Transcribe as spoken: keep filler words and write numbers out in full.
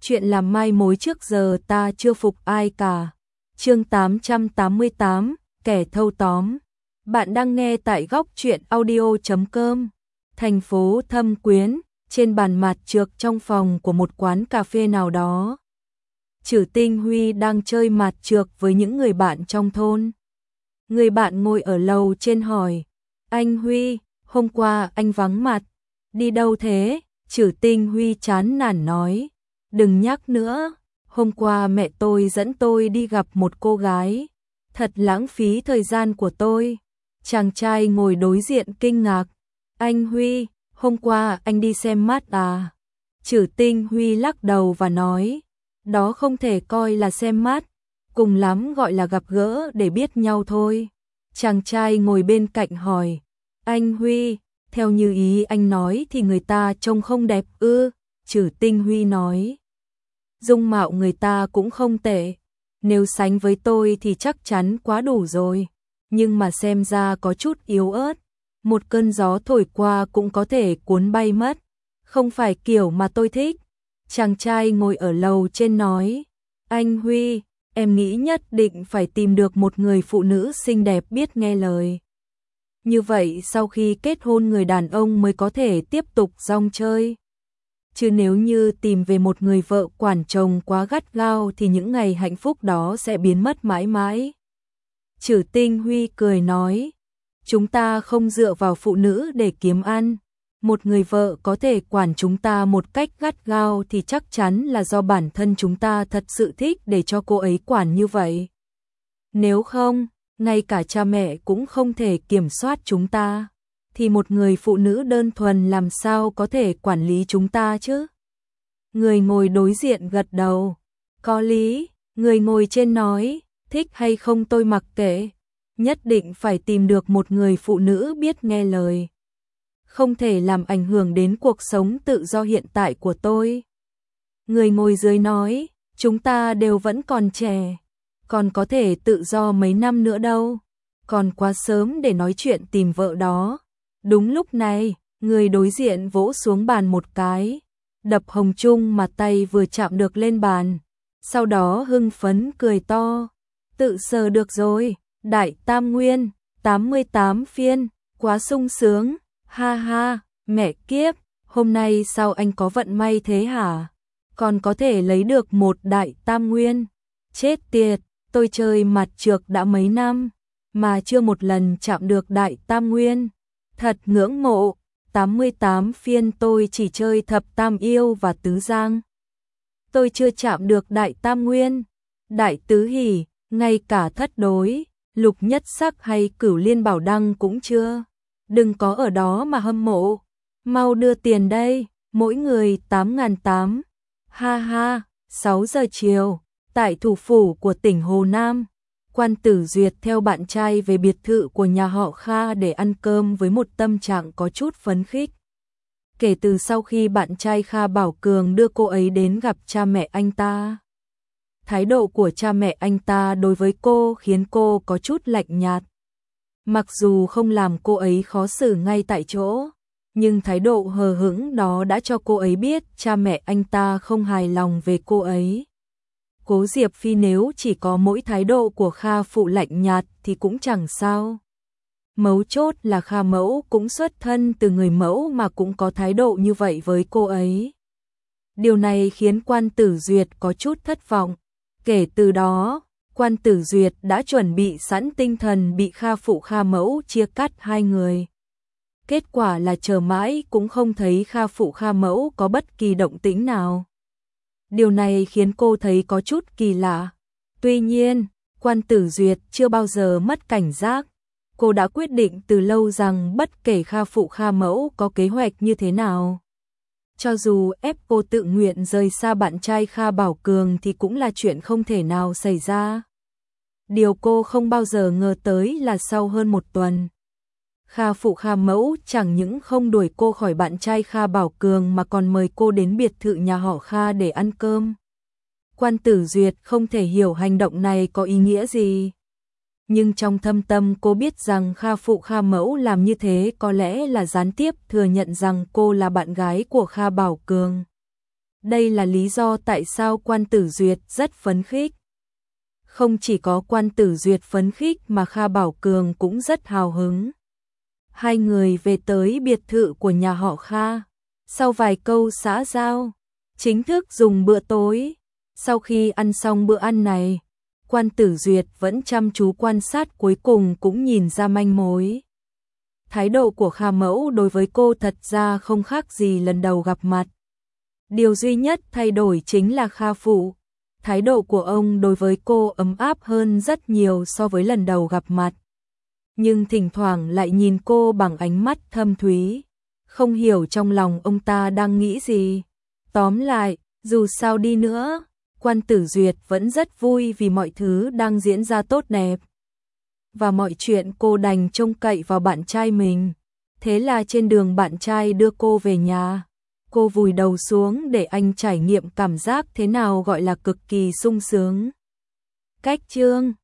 chuyện làm mai mối trước giờ ta chưa phục ai cả. Chương tám trăm tám mươi tám, kẻ thâu tóm. Bạn đang nghe tại góc truyện audio chấm com. Thành phố Thâm Quyến, trên bàn mặt trược trong phòng của một quán cà phê nào đó. Trử Tinh Huy đang chơi mặt trược với những người bạn trong thôn. Người bạn ngồi ở lầu trên hỏi, anh Huy, hôm qua anh vắng mặt, đi đâu thế? Trử Tinh Huy chán nản nói, đừng nhắc nữa, hôm qua mẹ tôi dẫn tôi đi gặp một cô gái, thật lãng phí thời gian của tôi. Chàng trai ngồi đối diện kinh ngạc, anh Huy, hôm qua anh đi xem mắt à? Trử Tinh Huy lắc đầu và nói, đó không thể coi là xem mắt, cùng lắm gọi là gặp gỡ để biết nhau thôi. Chàng trai ngồi bên cạnh hỏi, anh Huy, theo như ý anh nói thì người ta trông không đẹp ư? Trử Tinh Huy nói, dung mạo người ta cũng không tệ, nếu sánh với tôi thì chắc chắn quá đủ rồi, nhưng mà xem ra có chút yếu ớt, một cơn gió thổi qua cũng có thể cuốn bay mất, không phải kiểu mà tôi thích. Chàng trai ngồi ở lầu trên nói, anh Huy, em nghĩ nhất định phải tìm được một người phụ nữ xinh đẹp biết nghe lời. Như vậy sau khi kết hôn người đàn ông mới có thể tiếp tục rong chơi. Chứ nếu như tìm về một người vợ quản chồng quá gắt gao thì những ngày hạnh phúc đó sẽ biến mất mãi mãi. Trử Tinh Huy cười nói, chúng ta không dựa vào phụ nữ để kiếm ăn. Một người vợ có thể quản chúng ta một cách gắt gao thì chắc chắn là do bản thân chúng ta thật sự thích để cho cô ấy quản như vậy. Nếu không, ngay cả cha mẹ cũng không thể kiểm soát chúng ta, thì một người phụ nữ đơn thuần làm sao có thể quản lý chúng ta chứ? Người ngồi đối diện gật đầu, có lý. Người ngồi trên nói, thích hay không tôi mặc kệ, nhất định phải tìm được một người phụ nữ biết nghe lời, không thể làm ảnh hưởng đến cuộc sống tự do hiện tại của tôi. Người ngồi dưới nói, chúng ta đều vẫn còn trẻ, còn có thể tự do mấy năm nữa đâu, còn quá sớm để nói chuyện tìm vợ đó. Đúng lúc này, người đối diện vỗ xuống bàn một cái, đập hồng chung mà tay vừa chạm được lên bàn, sau đó hưng phấn cười to, tự sờ được rồi, Đại Tam Nguyên, tám mươi tám phiên, quá sung sướng, ha ha, mẹ kiếp, hôm nay sao anh có vận may thế hả? Còn có thể lấy được một Đại Tam Nguyên, chết tiệt, tôi chơi mặt trược đã mấy năm, mà chưa một lần chạm được Đại Tam Nguyên. Thật ngưỡng mộ, tám mươi tám phiên tôi chỉ chơi thập tam yêu và tứ giang. Tôi chưa chạm được Đại Tam Nguyên, Đại Tứ Hỷ, ngay cả thất đối, lục nhất sắc hay cửu liên bảo đăng cũng chưa. Đừng có ở đó mà hâm mộ, mau đưa tiền đây, mỗi người tám nghìn tám. Ha ha, sáu giờ chiều, tại thủ phủ của tỉnh Hồ Nam. Quan Tử Duyệt theo bạn trai về biệt thự của nhà họ Kha để ăn cơm với một tâm trạng có chút phấn khích. Kể từ sau khi bạn trai Kha Bảo Cường đưa cô ấy đến gặp cha mẹ anh ta, thái độ của cha mẹ anh ta đối với cô khiến cô có chút lạnh nhạt. Mặc dù không làm cô ấy khó xử ngay tại chỗ, nhưng thái độ hờ hững đó đã cho cô ấy biết cha mẹ anh ta không hài lòng về cô ấy. Cố Diệp Phi nếu chỉ có mỗi thái độ của Kha phụ lạnh nhạt thì cũng chẳng sao. Mấu chốt là Kha mẫu cũng xuất thân từ người mẫu mà cũng có thái độ như vậy với cô ấy. Điều này khiến Quan Tử Duyệt có chút thất vọng. Kể từ đó, Quan Tử Duyệt đã chuẩn bị sẵn tinh thần bị Kha phụ Kha mẫu chia cắt hai người. Kết quả là chờ mãi cũng không thấy Kha phụ Kha mẫu có bất kỳ động tĩnh nào. Điều này khiến cô thấy có chút kỳ lạ. Tuy nhiên, Quan Tử Duyệt chưa bao giờ mất cảnh giác. Cô đã quyết định từ lâu rằng bất kể Kha phụ Kha mẫu có kế hoạch như thế nào, cho dù ép cô tự nguyện rời xa bạn trai Kha Bảo Cường thì cũng là chuyện không thể nào xảy ra. Điều cô không bao giờ ngờ tới là sau hơn một tuần, Kha phụ Kha mẫu chẳng những không đuổi cô khỏi bạn trai Kha Bảo Cường mà còn mời cô đến biệt thự nhà họ Kha để ăn cơm. Quan Tử Duyệt không thể hiểu hành động này có ý nghĩa gì. Nhưng trong thâm tâm cô biết rằng Kha phụ Kha mẫu làm như thế có lẽ là gián tiếp thừa nhận rằng cô là bạn gái của Kha Bảo Cường. Đây là lý do tại sao Quan Tử Duyệt rất phấn khích. Không chỉ có Quan Tử Duyệt phấn khích mà Kha Bảo Cường cũng rất hào hứng. Hai người về tới biệt thự của nhà họ Kha. Sau vài câu xã giao, chính thức dùng bữa tối. Sau khi ăn xong bữa ăn này, Quan Tử Duyệt vẫn chăm chú quan sát, cuối cùng cũng nhìn ra manh mối. Thái độ của Kha Mẫu đối với cô thật ra không khác gì lần đầu gặp mặt. Điều duy nhất thay đổi chính là Kha Phụ. Thái độ của ông đối với cô ấm áp hơn rất nhiều so với lần đầu gặp mặt. Nhưng thỉnh thoảng lại nhìn cô bằng ánh mắt thâm thúy. Không hiểu trong lòng ông ta đang nghĩ gì. Tóm lại, dù sao đi nữa, Quan Tử Duyệt vẫn rất vui vì mọi thứ đang diễn ra tốt đẹp. Và mọi chuyện cô đành trông cậy vào bạn trai mình. Thế là trên đường bạn trai đưa cô về nhà, cô vùi đầu xuống để anh trải nghiệm cảm giác thế nào gọi là cực kỳ sung sướng. Cách chương